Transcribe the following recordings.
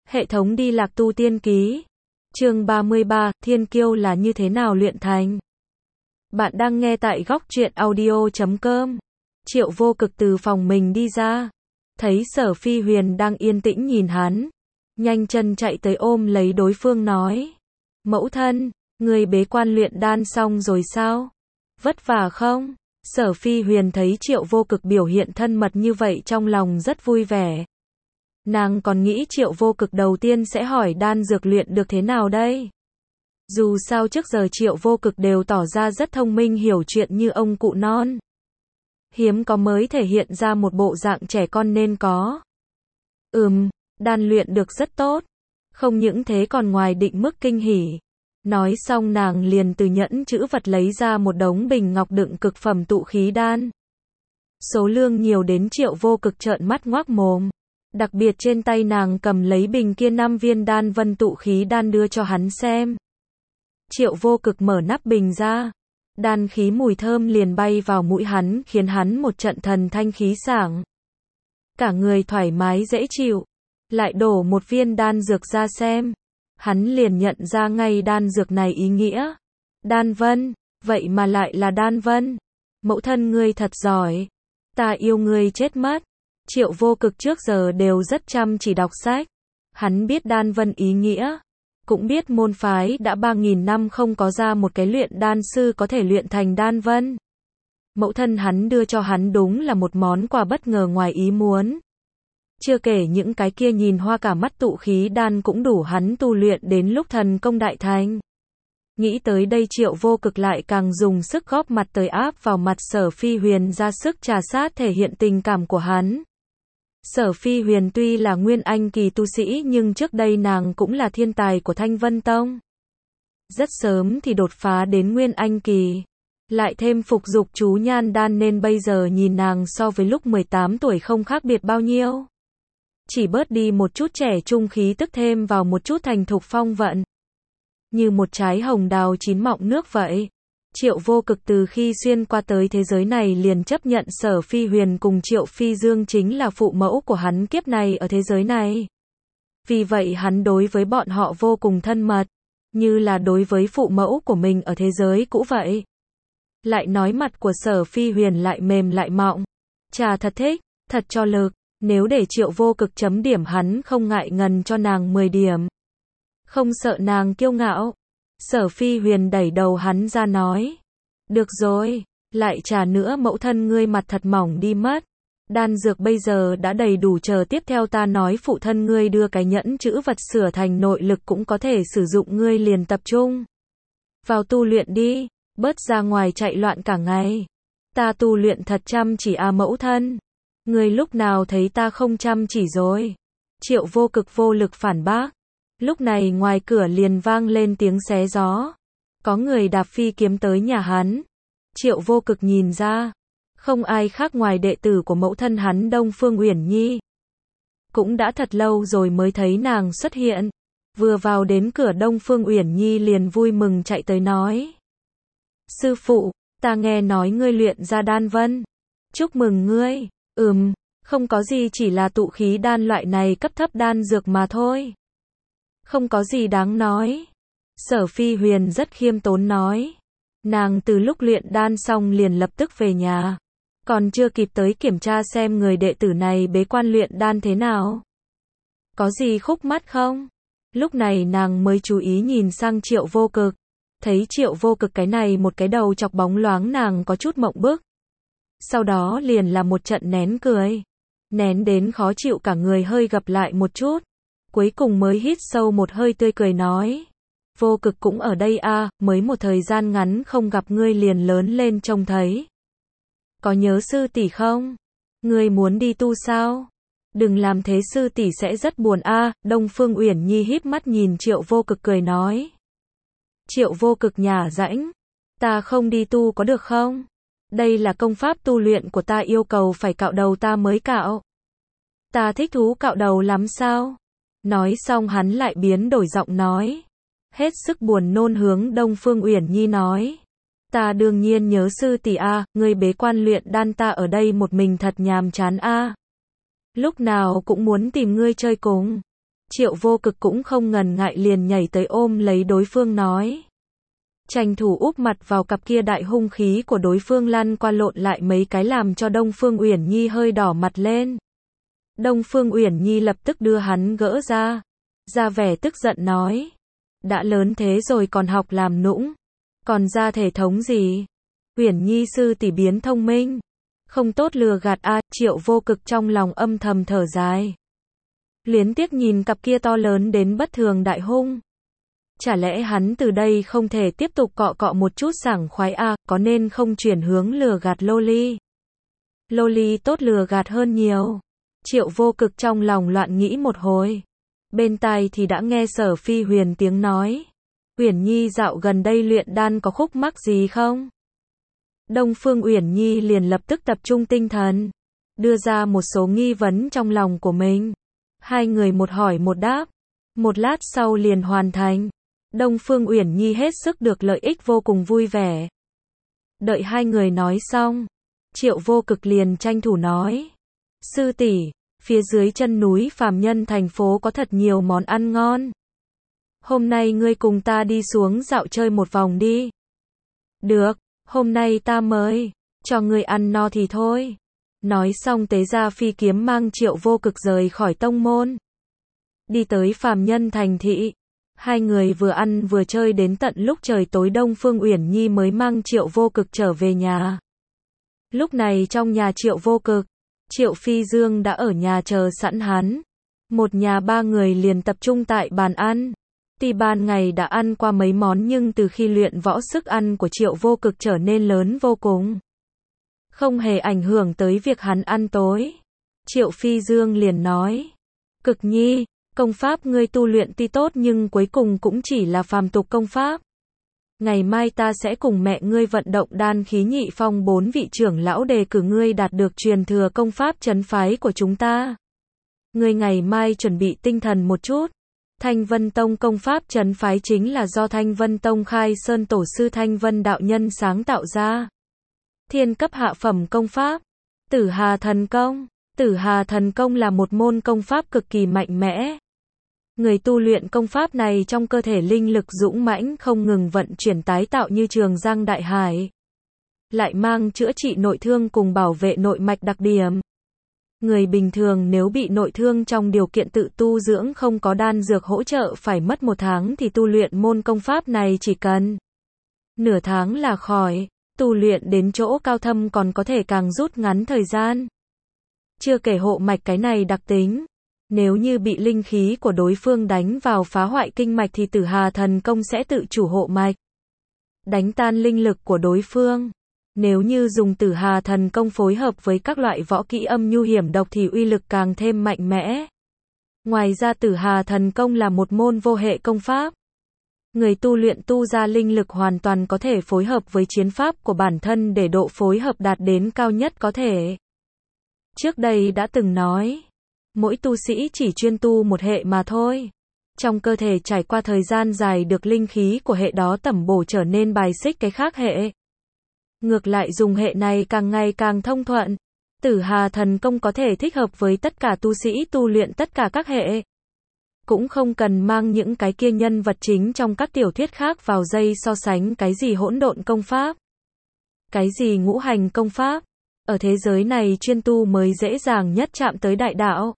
Hệ thống đi lạc tu tiên ký. Chương 33, Thiên Kiêu là như thế nào luyện thành? Bạn đang nghe tại góc truyện audio.com. Triệu Vô Cực từ phòng mình đi ra, thấy Sở Phi Huyền đang yên tĩnh nhìn hắn, nhanh chân chạy tới ôm lấy đối phương nói: "Mẫu thân, người bế quan luyện đan xong rồi sao? Vất vả không?" Sở Phi Huyền thấy Triệu Vô Cực biểu hiện thân mật như vậy trong lòng rất vui vẻ. Nàng còn nghĩ Triệu Vô Cực đầu tiên sẽ hỏi đan dược luyện được thế nào đây. Dù sao trước giờ Triệu Vô Cực đều tỏ ra rất thông minh hiểu chuyện như ông cụ non. Hiếm có mới thể hiện ra một bộ dạng trẻ con nên có. Đan luyện được rất tốt. Không những thế còn ngoài định mức kinh hỉ. Nói xong nàng liền từ nhẫn trữ vật lấy ra một đống bình ngọc đựng cực phẩm tụ khí đan. Số lượng nhiều đến Triệu Vô Cực trợn mắt ngoác mồm. Đặc biệt trên tay nàng cầm lấy bình kia 5 viên đan vân tụ khí đan đưa cho hắn xem. Triệu Vô Cực mở nắp bình ra. Đan khí mùi thơm liền bay vào mũi hắn khiến hắn một trận thần thanh khí sảng. Cả người thoải mái dễ chịu. Lại đổ một viên đan dược ra xem. Hắn liền nhận ra ngay đan dược này ý nghĩa. Đan vân, vậy mà lại là đan vân. Mẫu thân ngươi thật giỏi. Ta yêu ngươi chết mất. Triệu Vô Cực trước giờ đều rất chăm chỉ đọc sách. Hắn biết đan vân ý nghĩa. Cũng biết môn phái đã 3.000 năm không có ra một cái luyện đan sư có thể luyện thành đan vân. Mẫu thân hắn đưa cho hắn đúng là một món quà bất ngờ ngoài ý muốn. Chưa kể những cái kia nhìn hoa cả mắt tụ khí đan cũng đủ hắn tu luyện đến lúc thần công đại thành. Nghĩ tới đây Triệu Vô Cực lại càng dùng sức góp mặt tới áp vào mặt Sở Phi Huyền ra sức trà sát thể hiện tình cảm của hắn. Sở Phi Huyền tuy là nguyên anh kỳ tu sĩ nhưng trước đây nàng cũng là thiên tài của Thanh Vân Tông. Rất sớm thì đột phá đến nguyên anh kỳ. Lại thêm phục dục chú nhan đan nên bây giờ nhìn nàng so với lúc 18 tuổi không khác biệt bao nhiêu. Chỉ bớt đi một chút trẻ trung khí tức thêm vào một chút thành thục phong vận. Như một trái hồng đào chín mọng nước vậy. Triệu Vô Cực từ khi xuyên qua tới thế giới này liền chấp nhận Sở Phi Huyền cùng Triệu Phi Dương chính là phụ mẫu của hắn kiếp này ở thế giới này. Vì vậy hắn đối với bọn họ vô cùng thân mật, như là đối với phụ mẫu của mình ở thế giới cũ vậy. Lại nói mặt của Sở Phi Huyền lại mềm lại mọng. Chà thật thích, thật cho lực, nếu để Triệu Vô Cực chấm điểm hắn không ngại ngần cho nàng 10 điểm. Không sợ nàng kiêu ngạo. Sở Phi Huyền đẩy đầu hắn ra nói. Được rồi, lại trà nữa mẫu thân ngươi mặt thật mỏng đi mất. Đan dược bây giờ đã đầy đủ chờ tiếp theo ta nói phụ thân ngươi đưa cái nhẫn trữ vật sửa thành nội lực cũng có thể sử dụng ngươi liền tập trung. Vào tu luyện đi, bớt ra ngoài chạy loạn cả ngày. Ta tu luyện thật chăm chỉ à mẫu thân. Ngươi lúc nào thấy ta không chăm chỉ rồi? Triệu Vô Cực vô lực phản bác. Lúc này ngoài cửa liền vang lên tiếng xé gió. Có người đạp phi kiếm tới nhà hắn. Triệu Vô Cực nhìn ra. Không ai khác ngoài đệ tử của mẫu thân hắn Đông Phương Uyển Nhi. Cũng đã thật lâu rồi mới thấy nàng xuất hiện. Vừa vào đến cửa Đông Phương Uyển Nhi liền vui mừng chạy tới nói. Sư phụ, ta nghe nói ngươi luyện ra đan vân. Chúc mừng ngươi. Không có gì chỉ là tụ khí đan loại này cấp thấp đan dược mà thôi. Không có gì đáng nói. Sở Phi Huyền rất khiêm tốn nói. Nàng từ lúc luyện đan xong liền lập tức về nhà. Còn chưa kịp tới kiểm tra xem người đệ tử này bế quan luyện đan thế nào. Có gì khúc mắc không? Lúc này nàng mới chú ý nhìn sang Triệu Vô Cực. Thấy Triệu Vô Cực cái này một cái đầu chọc bóng loáng nàng có chút mộng bức. Sau đó liền là một trận nén cười. Nén đến khó chịu cả người hơi gập lại một chút. Cuối cùng mới hít sâu một hơi tươi cười nói. Vô Cực cũng ở đây à, mới một thời gian ngắn không gặp ngươi liền lớn lên trông thấy. Có nhớ sư tỷ không? Ngươi muốn đi tu sao? Đừng làm thế sư tỷ sẽ rất buồn à, Đông Phương Uyển Nhi híp mắt nhìn Triệu Vô Cực cười nói. Triệu Vô Cực nhả rãnh. Ta không đi tu có được không? Đây là công pháp tu luyện của ta yêu cầu phải cạo đầu ta mới cạo. Ta thích thú cạo đầu lắm sao? Nói xong hắn lại biến đổi giọng nói. Hết sức buồn nôn hướng Đông Phương Uyển Nhi nói. Ta đương nhiên nhớ sư tỷ a, ngươi bế quan luyện đan ta ở đây một mình thật nhàm chán a. Lúc nào cũng muốn tìm ngươi chơi cùng. Triệu Vô Cực cũng không ngần ngại liền nhảy tới ôm lấy đối phương nói. Tranh thủ úp mặt vào cặp kia đại hung khí của đối phương, lăn qua lộn lại mấy cái làm cho Đông Phương Uyển Nhi hơi đỏ mặt lên. Đông Phương Uyển Nhi lập tức đưa hắn gỡ ra vẻ tức giận nói. Đã lớn thế rồi còn học làm nũng, còn ra thể thống gì? Uyển Nhi sư tỷ biến thông minh, không tốt lừa gạt a. Triệu Vô Cực trong lòng âm thầm thở dài. Luyến tiếc nhìn cặp kia to lớn đến bất thường đại hung. Chả lẽ hắn từ đây không thể tiếp tục cọ một chút sảng khoái a, có nên không chuyển hướng lừa gạt Loli? Loli tốt lừa gạt hơn nhiều. Triệu Vô Cực trong lòng loạn nghĩ một hồi. Bên tai thì đã nghe Sở Phi Huyền tiếng nói. Uyển Nhi dạo gần đây luyện đan có khúc mắc gì không? Đông Phương Uyển Nhi liền lập tức tập trung tinh thần, đưa ra một số nghi vấn trong lòng của mình. Hai người một hỏi một đáp, một lát sau liền hoàn thành. Đông Phương Uyển Nhi hết sức được lợi ích vô cùng vui vẻ. Đợi hai người nói xong, Triệu Vô Cực liền tranh thủ nói. Sư tỷ, phía dưới chân núi Phàm Nhân thành phố có thật nhiều món ăn ngon. Hôm nay ngươi cùng ta đi xuống dạo chơi một vòng đi. Được, hôm nay ta mời, cho ngươi ăn no thì thôi. Nói xong tế ra phi kiếm mang Triệu Vô Cực rời khỏi tông môn. Đi tới Phàm Nhân thành thị. Hai người vừa ăn vừa chơi đến tận lúc trời tối, Đông Phương Uyển Nhi mới mang Triệu Vô Cực trở về nhà. Lúc này trong nhà Triệu Vô Cực, Triệu Phi Dương đã ở nhà chờ sẵn hắn. Một nhà ba người liền tập trung tại bàn ăn. Tuy ban ngày đã ăn qua mấy món nhưng từ khi luyện võ sức ăn của Triệu Vô Cực trở nên lớn vô cùng. Không hề ảnh hưởng tới việc hắn ăn tối. Triệu Phi Dương liền nói. Cực Nhi, công pháp ngươi tu luyện tuy tốt nhưng cuối cùng cũng chỉ là phàm tục công pháp. Ngày mai ta sẽ cùng mẹ ngươi vận động đan khí nhị phong 4 vị trưởng lão đề cử ngươi đạt được truyền thừa công pháp trấn phái của chúng ta. Ngươi ngày mai chuẩn bị tinh thần một chút. Thanh Vân Tông công pháp trấn phái chính là do Thanh Vân Tông Khai Sơn tổ sư Thanh Vân đạo nhân sáng tạo ra. Thiên cấp hạ phẩm công pháp, Tử Hà thần công. Tử Hà thần công là một môn công pháp cực kỳ mạnh mẽ. Người tu luyện công pháp này trong cơ thể linh lực dũng mãnh không ngừng vận chuyển tái tạo như trường giang đại hải. Lại mang chữa trị nội thương cùng bảo vệ nội mạch đặc điểm. Người bình thường nếu bị nội thương trong điều kiện tự tu dưỡng không có đan dược hỗ trợ phải mất 1 tháng thì tu luyện môn công pháp này chỉ cần nửa tháng là khỏi. Tu luyện đến chỗ cao thâm còn có thể càng rút ngắn thời gian. Chưa kể hộ mạch cái này đặc tính. Nếu như bị linh khí của đối phương đánh vào phá hoại kinh mạch thì Tử Hà thần công sẽ tự chủ hộ mạch, đánh tan linh lực của đối phương. Nếu như dùng Tử Hà thần công phối hợp với các loại võ kỹ âm nhu hiểm độc thì uy lực càng thêm mạnh mẽ. Ngoài ra Tử Hà thần công là một môn vô hệ công pháp. Người tu luyện tu ra linh lực hoàn toàn có thể phối hợp với chiến pháp của bản thân để độ phối hợp đạt đến cao nhất có thể. Trước đây đã từng nói, mỗi tu sĩ chỉ chuyên tu một hệ mà thôi. Trong cơ thể trải qua thời gian dài được linh khí của hệ đó tẩm bổ trở nên bài xích cái khác hệ. Ngược lại dùng hệ này càng ngày càng thông thuận. Tử Hà thần công có thể thích hợp với tất cả tu sĩ tu luyện tất cả các hệ. Cũng không cần mang những cái kia nhân vật chính trong các tiểu thuyết khác vào dây so sánh cái gì hỗn độn công pháp, cái gì ngũ hành công pháp. Ở thế giới này chuyên tu mới dễ dàng nhất chạm tới đại đạo.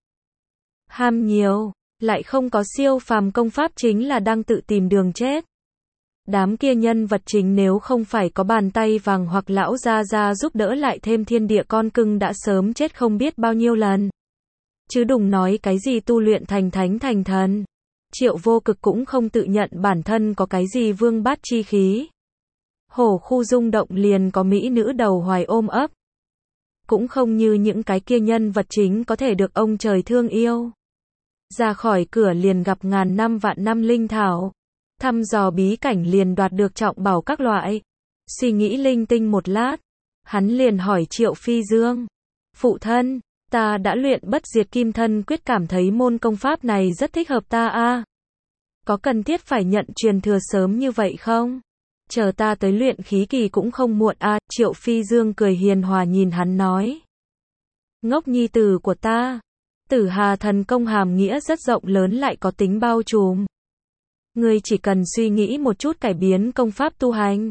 Ham nhiều, lại không có siêu phàm công pháp chính là đang tự tìm đường chết. Đám kia nhân vật chính nếu không phải có bàn tay vàng hoặc lão gia gia giúp đỡ lại thêm thiên địa con cưng đã sớm chết không biết bao nhiêu lần. Chứ đừng nói cái gì tu luyện thành thánh thành thần. Triệu Vô Cực cũng không tự nhận bản thân có cái gì vương bát chi khí. Hổ khu rung động liền có mỹ nữ đầu hoài ôm ấp. Cũng không như những cái kia nhân vật chính có thể được ông trời thương yêu. Ra khỏi cửa liền gặp ngàn năm vạn năm linh thảo. Thăm dò bí cảnh liền đoạt được trọng bảo các loại. Suy nghĩ linh tinh một lát, hắn liền hỏi Triệu Phi Dương. Phụ thân, ta đã luyện bất diệt kim thân quyết, cảm thấy môn công pháp này rất thích hợp ta a. Có cần thiết phải nhận truyền thừa sớm như vậy không? Chờ ta tới luyện khí kỳ cũng không muộn a. Triệu Phi Dương cười hiền hòa nhìn hắn nói. Ngốc nhi tử của ta. Tử Hà thần công hàm nghĩa rất rộng lớn lại có tính bao trùm. Ngươi chỉ cần suy nghĩ một chút cải biến công pháp tu hành.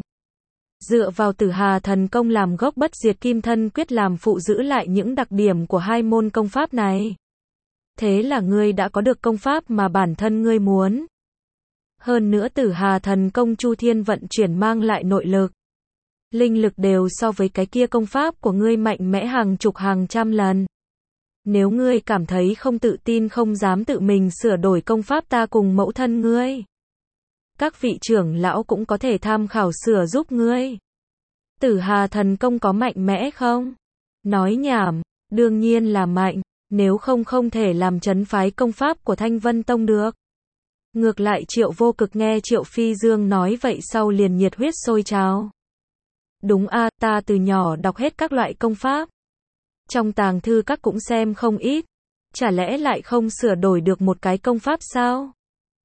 Dựa vào Tử Hà thần công làm gốc bất diệt kim thân quyết làm phụ giữ lại những đặc điểm của hai môn công pháp này. Thế là ngươi đã có được công pháp mà bản thân ngươi muốn. Hơn nữa Tử Hà thần công chu thiên vận chuyển mang lại nội lực, linh lực đều so với cái kia công pháp của ngươi mạnh mẽ hàng chục hàng trăm lần. Nếu ngươi cảm thấy không tự tin không dám tự mình sửa đổi công pháp ta cùng mẫu thân ngươi, các vị trưởng lão cũng có thể tham khảo sửa giúp ngươi. Tử Hà thần công có mạnh mẽ không? Nói nhảm, đương nhiên là mạnh, nếu không không thể làm trấn phái công pháp của Thanh Vân Tông được. Ngược lại Triệu Vô Cực nghe Triệu Phi Dương nói vậy sau liền nhiệt huyết sôi trào. Đúng a, ta từ nhỏ đọc hết các loại công pháp. Trong tàng thư các cũng xem không ít. Chả lẽ lại không sửa đổi được một cái công pháp sao?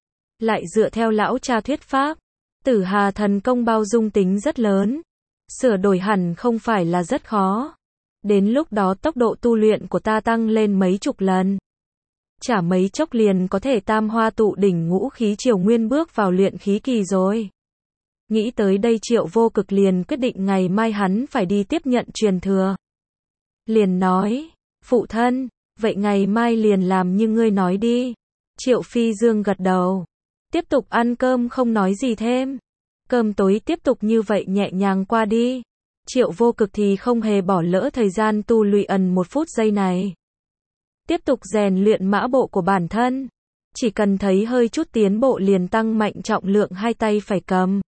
Lại dựa theo lão cha thuyết pháp, Tử Hà thần công bao dung tính rất lớn. Sửa đổi hẳn không phải là rất khó. Đến lúc đó tốc độ tu luyện của ta tăng lên mấy chục lần. Chả mấy chốc liền có thể tam hoa tụ đỉnh ngũ khí triều nguyên bước vào luyện khí kỳ rồi. Nghĩ tới đây Triệu Vô Cực liền quyết định ngày mai hắn phải đi tiếp nhận truyền thừa. Liền nói, phụ thân, vậy ngày mai liền làm như ngươi nói đi. Triệu Phi Dương gật đầu. Tiếp tục ăn cơm không nói gì thêm. Cơm tối tiếp tục như vậy nhẹ nhàng qua đi. Triệu Vô Cực thì không hề bỏ lỡ thời gian tu luyện một phút giây này. Tiếp tục rèn luyện mã bộ của bản thân. Chỉ cần thấy hơi chút tiến bộ liền tăng mạnh trọng lượng hai tay phải cầm.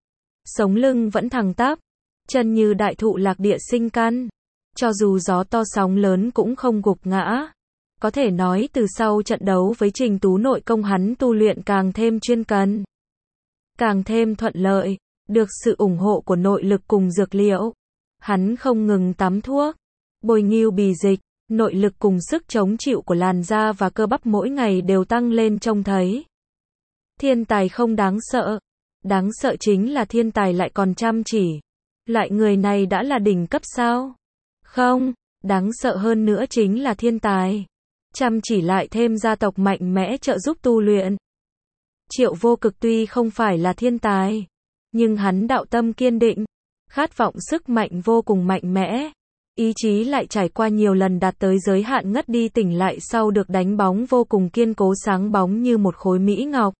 Sống lưng vẫn thẳng tắp. Chân như đại thụ lạc địa sinh căn. Cho dù gió to sóng lớn cũng không gục ngã. Có thể nói từ sau trận đấu với Trình Tú nội công hắn tu luyện càng thêm chuyên cần. Càng thêm thuận lợi. Được sự ủng hộ của nội lực cùng dược liệu. Hắn không ngừng tắm thuốc. Bôi nghiêu bì dịch. Nội lực cùng sức chống chịu của làn da và cơ bắp mỗi ngày đều tăng lên trông thấy. Thiên tài không đáng sợ. Đáng sợ chính là thiên tài lại còn chăm chỉ. Loại người này đã là đỉnh cấp sao? Không, đáng sợ hơn nữa chính là thiên tài. Chăm chỉ lại thêm gia tộc mạnh mẽ trợ giúp tu luyện. Triệu Vô Cực tuy không phải là thiên tài, nhưng hắn đạo tâm kiên định, khát vọng sức mạnh vô cùng mạnh mẽ. Ý chí lại trải qua nhiều lần đạt tới giới hạn ngất đi tỉnh lại sau được đánh bóng vô cùng kiên cố sáng bóng như một khối mỹ ngọc.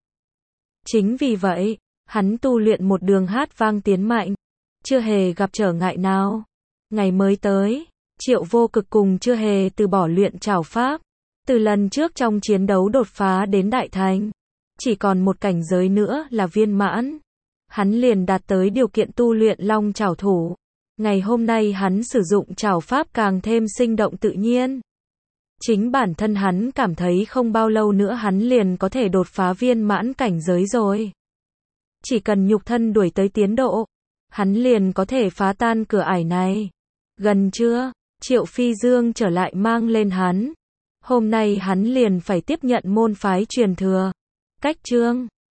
Chính vì vậy, hắn tu luyện một đường hát vang tiến mạnh, chưa hề gặp trở ngại nào. Ngày mới tới, Triệu Vô Cực cùng chưa hề từ bỏ luyện trảo pháp. Từ lần trước trong chiến đấu đột phá đến đại thành, chỉ còn một cảnh giới nữa là viên mãn. Hắn liền đạt tới điều kiện tu luyện long trảo thủ. Ngày hôm nay hắn sử dụng trảo pháp càng thêm sinh động tự nhiên. Chính bản thân hắn cảm thấy không bao lâu nữa hắn liền có thể đột phá viên mãn cảnh giới rồi. Chỉ cần nhục thân đuổi tới tiến độ, hắn liền có thể phá tan cửa ải này. Gần chưa, Triệu Phi Dương trở lại mang lên hắn. Hôm nay hắn liền phải tiếp nhận môn phái truyền thừa. Cách chương